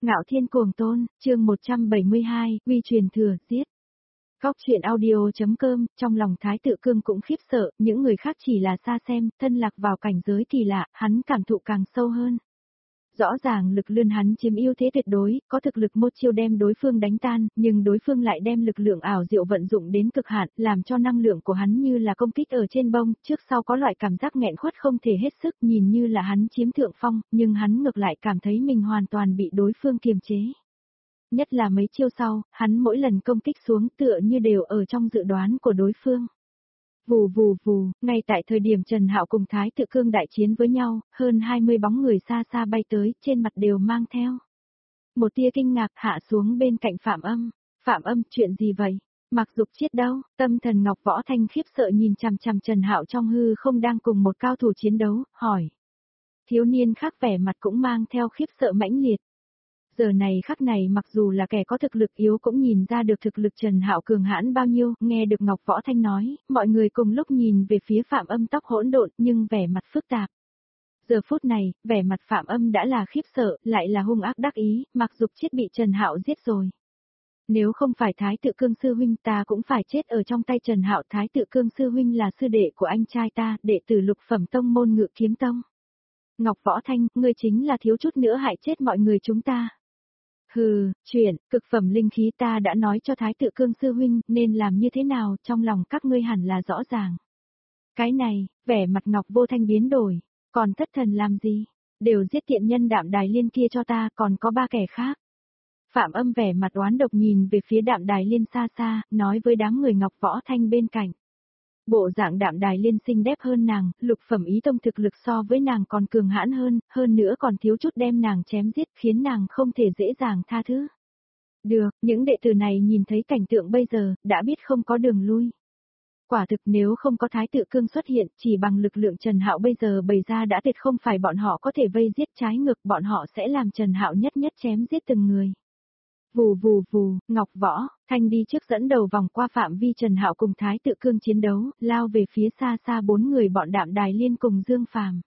Ngạo Thiên Cuồng Tôn, chương 172, uy truyền thừa, giết. Góc chuyện audio.com, trong lòng Thái Tự Cương cũng khiếp sợ, những người khác chỉ là xa xem, thân lạc vào cảnh giới kỳ lạ, hắn cảm thụ càng sâu hơn. Rõ ràng lực lươn hắn chiếm ưu thế tuyệt đối, có thực lực một chiêu đem đối phương đánh tan, nhưng đối phương lại đem lực lượng ảo diệu vận dụng đến cực hạn, làm cho năng lượng của hắn như là công kích ở trên bông, trước sau có loại cảm giác nghẹn khuất không thể hết sức, nhìn như là hắn chiếm thượng phong, nhưng hắn ngược lại cảm thấy mình hoàn toàn bị đối phương kiềm chế. Nhất là mấy chiêu sau, hắn mỗi lần công kích xuống tựa như đều ở trong dự đoán của đối phương. Vù vù vù, ngay tại thời điểm Trần Hạo cùng Thái Tự Cương đại chiến với nhau, hơn 20 bóng người xa xa bay tới, trên mặt đều mang theo một tia kinh ngạc hạ xuống bên cạnh Phạm Âm. Phạm Âm, chuyện gì vậy? Mặc Dục Chiết đâu? Tâm thần Ngọc Võ Thanh khiếp sợ nhìn chằm chằm Trần Hạo trong hư không đang cùng một cao thủ chiến đấu, hỏi. Thiếu niên khác vẻ mặt cũng mang theo khiếp sợ mãnh liệt. Giờ này khắc này mặc dù là kẻ có thực lực yếu cũng nhìn ra được thực lực Trần Hạo cường hãn bao nhiêu, nghe được Ngọc Võ Thanh nói, mọi người cùng lúc nhìn về phía Phạm Âm tóc hỗn độn nhưng vẻ mặt phức tạp. Giờ phút này, vẻ mặt Phạm Âm đã là khiếp sợ, lại là hung ác đắc ý, Mặc Dục Chiết bị Trần Hạo giết rồi. Nếu không phải Thái Tự Cương sư huynh ta cũng phải chết ở trong tay Trần Hạo. Thái Tự Cương sư huynh là sư đệ của anh trai ta, đệ tử Lục Phẩm Tông môn Ngự Kiếm Tông. Ngọc Võ Thanh, ngươi chính là thiếu chút nữa hại chết mọi người chúng ta. Hừ, chuyện, cực phẩm linh khí ta đã nói cho Thái Tự Cương sư huynh nên làm như thế nào trong lòng các ngươi hẳn là rõ ràng. Cái này, vẻ mặt Ngọc Vô Thanh biến đổi, còn thất thần làm gì, đều giết tiện nhân Đạm Đài Liên kia cho ta, còn có 3 kẻ khác. Phạm Âm vẻ mặt oán độc nhìn về phía Đạm Đài Liên xa xa, nói với đám người Ngọc Võ Thanh bên cạnh. Bộ dạng Đạm Đài Liên xinh đẹp hơn nàng, Lục Phẩm Ý Tông thực lực so với nàng còn cường hãn hơn nữa còn thiếu chút đem nàng chém giết khiến nàng không thể dễ dàng tha thứ. Được, những đệ tử này nhìn thấy cảnh tượng bây giờ, đã biết không có đường lui. Quả thực nếu không có Thái Tự Cương xuất hiện, chỉ bằng lực lượng Trần Hạo bây giờ bày ra đã tuyệt không phải bọn họ có thể vây giết, trái ngược bọn họ sẽ làm Trần Hạo nhất chém giết từng người. Vù vù vù, Ngọc Võ Thanh đi trước dẫn đầu vòng qua phạm vi Trần Hạo cùng Thái Tự Cương chiến đấu, lao về phía xa xa 4 người bọn Đạm Đài Liên cùng Dương Phàm.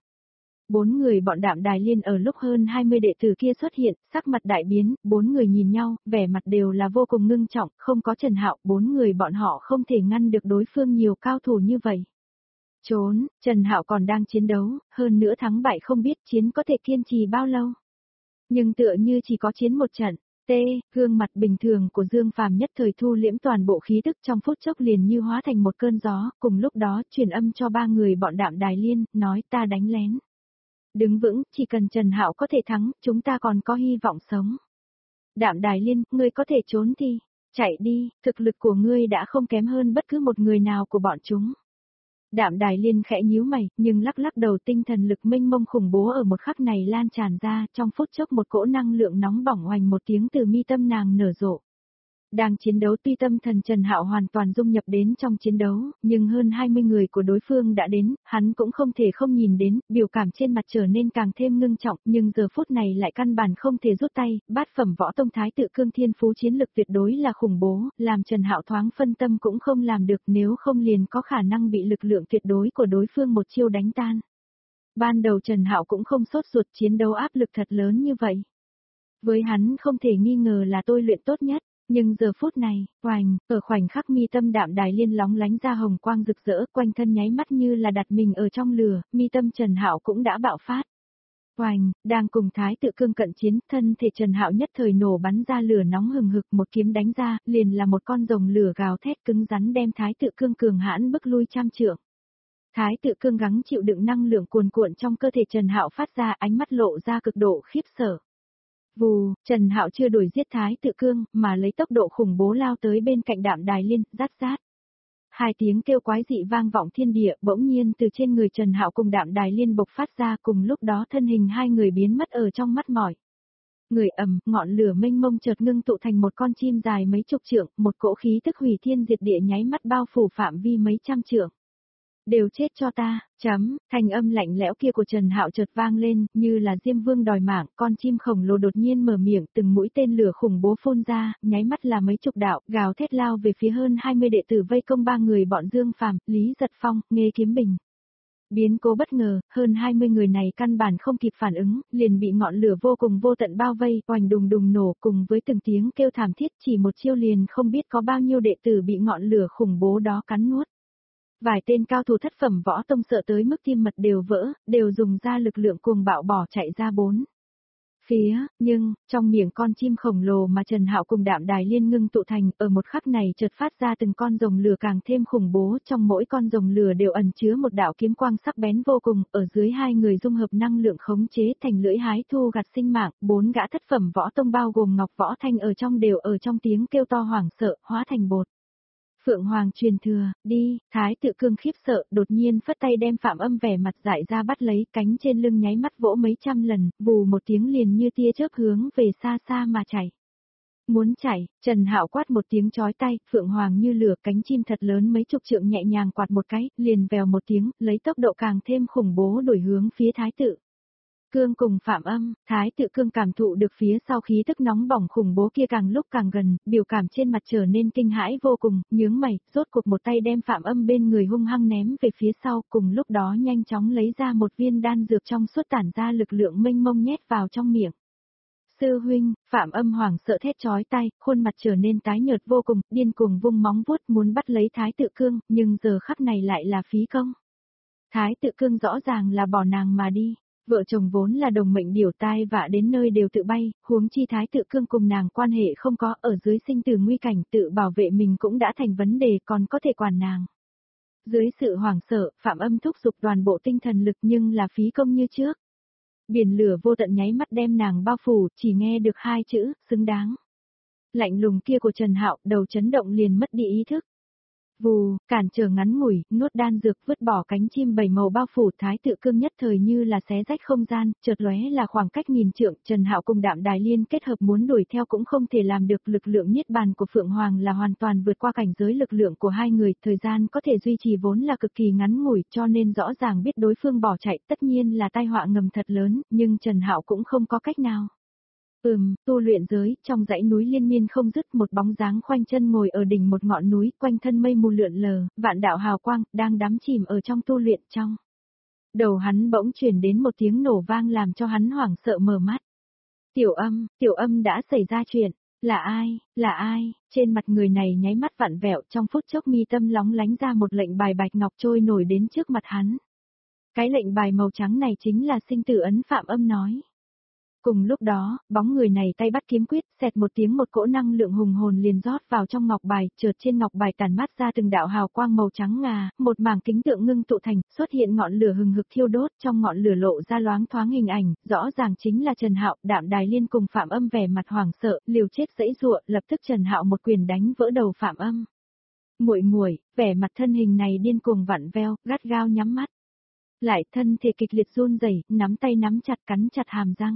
4 người bọn Đạm Đài Liên ở lúc hơn 20 đệ tử kia xuất hiện, sắc mặt đại biến, 4 người nhìn nhau, vẻ mặt đều là vô cùng ngưng trọng, không có Trần Hạo, 4 người bọn họ không thể ngăn được đối phương nhiều cao thủ như vậy. Trốn, Trần Hạo còn đang chiến đấu, hơn nữa thắng bại không biết chiến có thể kiên trì bao lâu. Nhưng tựa như chỉ có chiến một trận. Gương mặt bình thường của Dương Phàm nhất thời thu liễm toàn bộ khí tức trong phút chốc liền như hóa thành một cơn gió, cùng lúc đó truyền âm cho 3 người bọn Đạm Đài Liên, nói ta đánh lén. Đứng vững, chỉ cần Trần Hạo có thể thắng, chúng ta còn có hy vọng sống. Đạm Đài Liên, ngươi có thể trốn thì, chạy đi, thực lực của ngươi đã không kém hơn bất cứ một người nào của bọn chúng. Đạm Đài Liên khẽ nhíu mày, nhưng lắc đầu tinh thần lực mênh mông khủng bố ở một khắc này lan tràn ra, trong phút chốc một cỗ năng lượng nóng bỏng oanh một tiếng từ mi tâm nàng nở rộ. Đang chiến đấu tuy tâm thần Trần Hạo hoàn toàn dung nhập đến trong chiến đấu, nhưng hơn 20 người của đối phương đã đến, hắn cũng không thể không nhìn đến, biểu cảm trên mặt trở nên càng thêm ngưng trọng, nhưng giờ phút này lại căn bản không thể rút tay, bát phẩm võ tông Thái Tự Cương thiên phú chiến lực tuyệt đối là khủng bố, làm Trần Hạo thoáng phân tâm cũng không làm được, nếu không liền có khả năng bị lực lượng tuyệt đối của đối phương một chiêu đánh tan. Ban đầu Trần Hạo cũng không sốt ruột, chiến đấu áp lực thật lớn như vậy. Với hắn không thể nghi ngờ là tôi luyện tốt nhất. Nhưng giờ phút này, oành, ở khoảnh khắc mi tâm Đạm Đài Liên lóng lánh ra hồng quang rực rỡ, quanh thân nháy mắt như là đặt mình ở trong lửa, mi tâm Trần Hạo cũng đã bạo phát. Oành, đang cùng Thái Tự Cương cận chiến, thân thể Trần Hạo nhất thời nổ bắn ra lửa nóng hừng hực, một kiếm đánh ra, liền là một con rồng lửa gào thét cứng rắn đem Thái Tự Cương cường hãn bức lui trăm trượng. Thái Tự Cương gắng chịu đựng năng lượng cuồn cuộn trong cơ thể Trần Hạo phát ra, ánh mắt lộ ra cực độ khiếp sợ. Vù, Trần Hạo chưa đuổi giết Thái Tự Cương, mà lấy tốc độ khủng bố lao tới bên cạnh Đạm Đài Liên, rát. 2 tiếng kêu quái dị vang vọng thiên địa, bỗng nhiên từ trên người Trần Hạo cùng Đạm Đài Liên bộc phát ra, cùng lúc đó thân hình 2 người biến mất ở trong mắt mỏi. Người ngọn lửa mênh mông chợt ngưng tụ thành một con chim dài mấy chục trượng, một cỗ khí tức hủy thiên diệt địa nháy mắt bao phủ phạm vi mấy trăm trượng. Đều chết cho ta, thanh âm lạnh lẽo kia của Trần Hạo chợt vang lên, như là Diêm Vương đòi mạng, con chim khổng lồ đột nhiên mở miệng, từng mũi tên lửa khủng bố phun ra, nháy mắt là mấy chục đạo, gào thét lao về phía hơn 20 đệ tử vây công 3 người bọn Dương Phàm, Lý Giật Phong, Nghê Kiếm Bình. Biến cố bất ngờ, hơn 20 người này căn bản không kịp phản ứng, liền bị ngọn lửa vô cùng vô tận bao vây, oành đùng đùng nổ cùng với từng tiếng kêu thảm thiết, chỉ một chiêu liền không biết có bao nhiêu đệ tử bị ngọn lửa khủng bố đó cắn nuốt. Vài tên cao thủ thất phẩm võ tông sợ tới mức tim mật đều vỡ, đều dùng ra lực lượng cuồng bạo bỏ chạy ra bốn phía, nhưng, trong miệng con chim khổng lồ mà Trần Hạo cùng Đạm Đài Liên ngưng tụ thành, ở một khắc này chợt phát ra từng con rồng lửa càng thêm khủng bố, trong mỗi con rồng lửa đều ẩn chứa một đạo kiếm quang sắc bén vô cùng, ở dưới hai người dung hợp năng lượng khống chế thành lưỡi hái thu gặt sinh mạng, bốn gã thất phẩm võ tông bao gồm Ngọc Võ Thanh ở trong đều ở trong tiếng kêu to hoảng sợ, hóa thành bột. Phượng Hoàng truyền thừa, đi, Thái Tự Cương khiếp sợ, đột nhiên phất tay đem Phạm Âm vẻ mặt dại ra bắt lấy, cánh trên lưng nháy mắt vỗ mấy trăm lần, vù một tiếng liền như tia chớp hướng về xa xa mà chạy. Muốn chạy, Trần Hạo quát một tiếng chói tai, Phượng Hoàng như lửa, cánh chim thật lớn mấy chục trượng nhẹ nhàng quạt một cái, liền vèo một tiếng, lấy tốc độ càng thêm khủng bố đổi hướng phía Thái Tự Cương cùng Phạm Âm. Thái Tự Cương cảm thụ được phía sau khí tức nóng bỏng khủng bố kia càng lúc càng gần, biểu cảm trên mặt trở nên kinh hãi vô cùng, nhướng mày, rốt cuộc một tay đem Phạm Âm bên người hung hăng ném về phía sau, cùng lúc đó nhanh chóng lấy ra một viên đan dược trong suốt tản ra lực lượng mênh mông nhét vào trong miệng. Sư huynh, Phạm Âm hoảng sợ thét chói tai, khuôn mặt trở nên tái nhợt vô cùng, điên cuồng vung móng vuốt muốn bắt lấy Thái Tự Cương, nhưng giờ khắc này lại là phí công. Thái Tự Cương rõ ràng là bỏ nàng mà đi. Vợ chồng vốn là đồng mệnh điểu tai vạ đến nơi đều tự bay, huống chi Thái Tự Cương cùng nàng quan hệ không có, ở dưới sinh tử nguy cảnh tự bảo vệ mình cũng đã thành vấn đề, còn có thể quản nàng. Dưới sự hoảng sợ, Phạm Âm thúc giục toàn bộ tinh thần lực nhưng là phí công như trước. Biển lửa vô tận nháy mắt đem nàng bao phủ, chỉ nghe được hai chữ, xứng đáng. Lạnh lùng kia của Trần Hạo, đầu chấn động liền mất đi ý thức. Vù, cản trở ngắn ngủi, nuốt đan dược vứt bỏ cánh chim bảy màu bao phủ Thái Tự Cương nhất thời như là xé rách không gian, chợt lóe là khoảng cách nghìn trượng, Trần Hạo cùng Đạm Đài Liên kết hợp muốn đuổi theo cũng không thể làm được, lực lượng niết bàn của Phượng Hoàng là hoàn toàn vượt qua cảnh giới lực lượng của hai người, thời gian có thể duy trì vốn là cực kỳ ngắn ngủi, cho nên rõ ràng biết đối phương bỏ chạy, tất nhiên là tai họa ngầm thật lớn, nhưng Trần Hạo cũng không có cách nào. Tu luyện giới, trong dãy núi liên miên không dứt một bóng dáng khoanh chân ngồi ở đỉnh một ngọn núi, quanh thân mây mù lượn lờ, vạn đạo hào quang, đang đắm chìm ở trong tu luyện trong. Đầu hắn bỗng chuyển đến một tiếng nổ vang làm cho hắn hoảng sợ mở mắt. Tiểu âm đã xảy ra chuyện, là ai, trên mặt người này nháy mắt vặn vẹo trong phút chốc mi tâm lóng lánh ra một lệnh bài bạch ngọc trôi nổi đến trước mặt hắn. Cái lệnh bài màu trắng này chính là sinh tử ấn Phạm Âm nói. Cùng lúc đó, bóng người này tay bắt kiếm quyết, xẹt một tiếng một cỗ năng lượng hùng hồn liền rót vào trong ngọc bài, chợt trên ngọc bài tản mát ra từng đạo hào quang màu trắng ngà, một mảng kính tượng ngưng tụ thành, xuất hiện ngọn lửa hừng hực thiêu đốt, trong ngọn lửa lộ ra loáng thoáng hình ảnh, rõ ràng chính là Trần Hạo, Đạm Đài Liên cùng Phạm Âm vẻ mặt hoảng sợ, liều chết giãy giụa, lập tức Trần Hạo một quyền đánh vỡ đầu Phạm Âm. Muội, vẻ mặt thân hình này điên cuồng vặn veo, gắt gao nhắm mắt. Lại thân thể kịch liệt run rẩy, nắm tay nắm chặt cắn chặt hàm răng.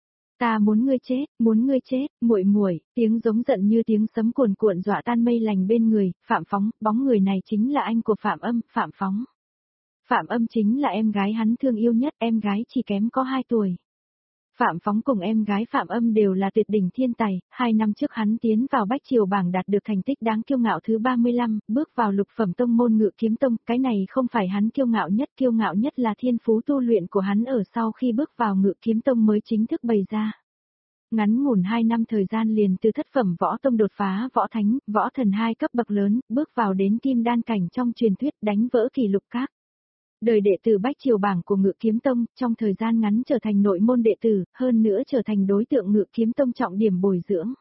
Ta muốn ngươi chết, muội, tiếng giống giận như tiếng sấm cuồn cuộn dọa tan mây lành bên người, Phạm Phóng, bóng người này chính là anh của Phạm Âm, Phạm Phóng. Phạm Âm chính là em gái hắn thương yêu nhất, em gái chỉ kém có 2 tuổi. Phạm Phóng cùng em gái Phạm Âm đều là tuyệt đỉnh thiên tài, 2 năm trước hắn tiến vào Bách Triều bảng đạt được thành tích đáng kiêu ngạo thứ 35, bước vào lục phẩm tông môn Ngự Kiếm Tông, cái này không phải hắn kiêu ngạo nhất là thiên phú tu luyện của hắn ở sau khi bước vào Ngự Kiếm Tông mới chính thức bày ra. Ngắn ngủn 2 năm thời gian liền từ thất phẩm võ tông đột phá võ thánh, võ thần 2 cấp bậc lớn, bước vào đến kim đan cảnh trong truyền thuyết đánh vỡ kỷ lục các. Đời đệ tử Bách Triều bảng của Ngự Kiếm Tông, trong thời gian ngắn trở thành nội môn đệ tử, hơn nữa trở thành đối tượng Ngự Kiếm Tông trọng điểm bồi dưỡng.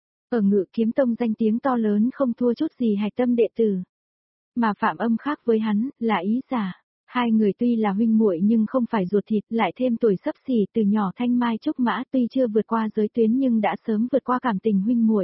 Ở Ngự Kiếm Tông danh tiếng to lớn không thua chút gì hạch tâm đệ tử. Mà Phạm Âm khác với hắn, là ý giả. Hai người tuy là huynh muội nhưng không phải ruột thịt, lại thêm tuổi xấp xỉ, từ nhỏ thanh mai trúc mã, tuy chưa vượt qua giới tuyến nhưng đã sớm vượt qua cảm tình huynh muội.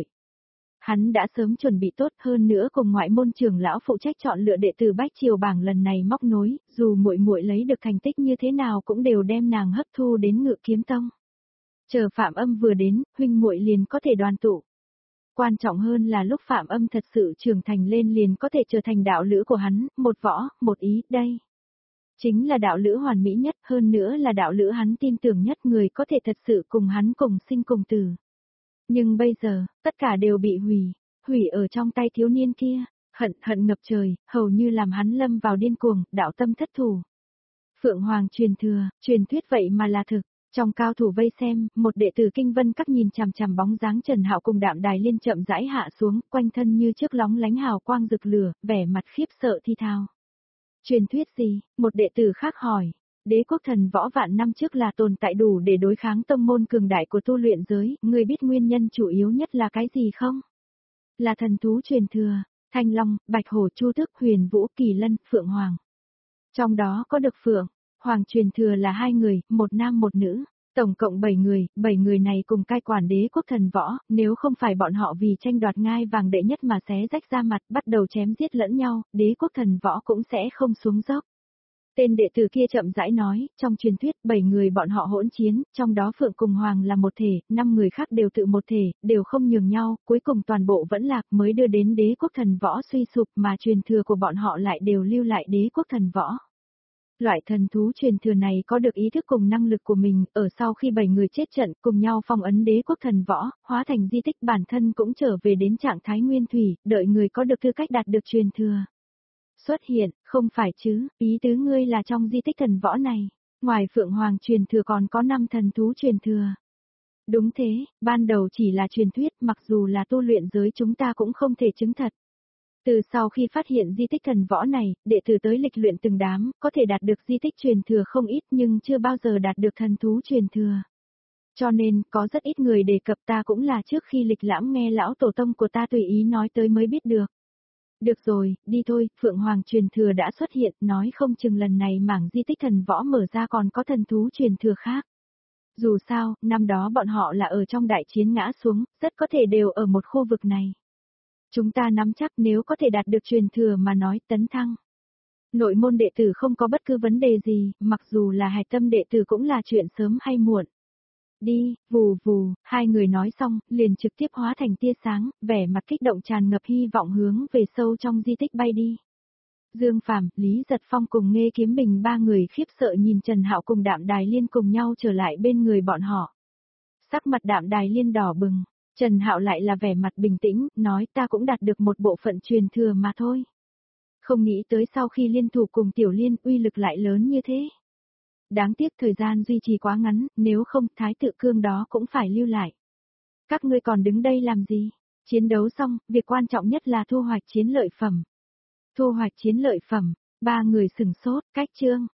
Hắn đã sớm chuẩn bị tốt, hơn nữa cùng ngoại môn trưởng lão phụ trách chọn lựa đệ tử Bách Triều bảng lần này móc nối, dù muội lấy được thành tích như thế nào cũng đều đem nàng hấp thu đến Ngự Kiếm Tông. Chờ Phạm Âm vừa đến, huynh muội liền có thể đoàn tụ. Quan trọng hơn là lúc Phạm Âm thật sự trưởng thành lên liền có thể trở thành đạo lữ của hắn, một võ, một ý, đây. Chính là đạo lữ hoàn mỹ nhất, hơn nữa là đạo lữ hắn tin tưởng nhất, người có thể thật sự cùng hắn cùng sinh cùng tử. Nhưng bây giờ, tất cả đều bị hủy ở trong tay thiếu niên kia, hận ngập trời, hầu như làm hắn lâm vào điên cuồng, đạo tâm thất thủ. Phượng Hoàng truyền thuyết vậy mà là thực. Trong cao thủ vây xem, một đệ tử Kinh Vân Các nhìn chằm chằm bóng dáng Trần Hạo cùng Đạm Đài Liên chậm rãi hạ xuống, quanh thân như trước lóng lánh hào quang rực lửa, vẻ mặt khiếp sợ thi thao. Truyền thuyết gì? Một đệ tử khác hỏi. Đế quốc thần võ vạn năm trước là tồn tại đủ để đối kháng tông môn cường đại của tu luyện giới, người biết nguyên nhân chủ yếu nhất là cái gì không? Là thần thú truyền thừa, Thanh Long, Bạch Hổ, Chu Tước, Huyền Vũ, Kỳ Lân, Phượng Hoàng. Trong đó có được Phượng Hoàng truyền thừa là 2 người, một nam một nữ, tổng cộng 7 người này cùng cai quản đế quốc thần võ, nếu không phải bọn họ vì tranh đoạt ngai vàng đệ nhất mà xé rách ra mặt bắt đầu chém giết lẫn nhau, đế quốc thần võ cũng sẽ không xuống dốc. Tên đệ tử kia chậm rãi nói, trong truyền thuyết 7 người bọn họ hỗn chiến, trong đó Phượng cùng Hoàng là một thể, 5 người khác đều tự một thể, đều không nhường nhau, cuối cùng toàn bộ vẫn lạc mới đưa đến đế quốc thần võ suy sụp mà truyền thừa của bọn họ lại đều lưu lại đế quốc thần võ. Loại thần thú truyền thừa này có được ý thức cùng năng lực của mình, ở sau khi 7 người chết trận cùng nhau phong ấn đế quốc thần võ, hóa thành di tích bản thân cũng trở về đến trạng thái nguyên thủy, đợi người có được tư cách đạt được truyền thừa. Xuất hiện, không phải chứ, ý tứ ngươi là trong di tích thần võ này, ngoài Phượng Hoàng truyền thừa còn có 5 thần thú truyền thừa. Đúng thế, ban đầu chỉ là truyền thuyết, mặc dù là tu luyện giới chúng ta cũng không thể chứng thật. Từ sau khi phát hiện di tích thần võ này, đệ tử tới lịch luyện từng đám, có thể đạt được di tích truyền thừa không ít nhưng chưa bao giờ đạt được thần thú truyền thừa. Cho nên, có rất ít người đề cập, ta cũng là trước khi lịch lãm nghe lão tổ tông của ta tùy ý nói tới mới biết được. Được rồi, đi thôi, Phượng Hoàng truyền thừa đã xuất hiện, nói không chừng lần này mảng di tích thần võ mở ra còn có thần thú truyền thừa khác. Dù sao, năm đó bọn họ là ở trong đại chiến ngã xuống, rất có thể đều ở một khu vực này. Chúng ta nắm chắc nếu có thể đạt được truyền thừa mà nói tấn thăng. Nội môn đệ tử không có bất cứ vấn đề gì, mặc dù là hạch tâm đệ tử cũng là chuyện sớm hay muộn. Đi, vù vù, 2 người nói xong, liền trực tiếp hóa thành tia sáng, vẻ mặt kích động tràn ngập hy vọng hướng về sâu trong di tích bay đi. Dương Phàm, Lý Giật Phong cùng Nghê Kiếm Bình 3 người khiếp sợ nhìn Trần Hạo cùng Đạm Đài Liên cùng nhau trở lại bên người bọn họ. Sắc mặt Đạm Đài Liên đỏ bừng, Trần Hạo lại là vẻ mặt bình tĩnh, nói ta cũng đạt được một bộ phận truyền thừa mà thôi. Không nghĩ tới sau khi liên thủ cùng Tiểu Liên uy lực lại lớn như thế. Đáng tiếc thời gian duy trì quá ngắn, nếu không Thái Tự Cương đó cũng phải lưu lại. Các ngươi còn đứng đây làm gì? Chiến đấu xong, việc quan trọng nhất là thu hoạch chiến lợi phẩm. Thu hoạch chiến lợi phẩm, 3 người sừng sốt, cách chương.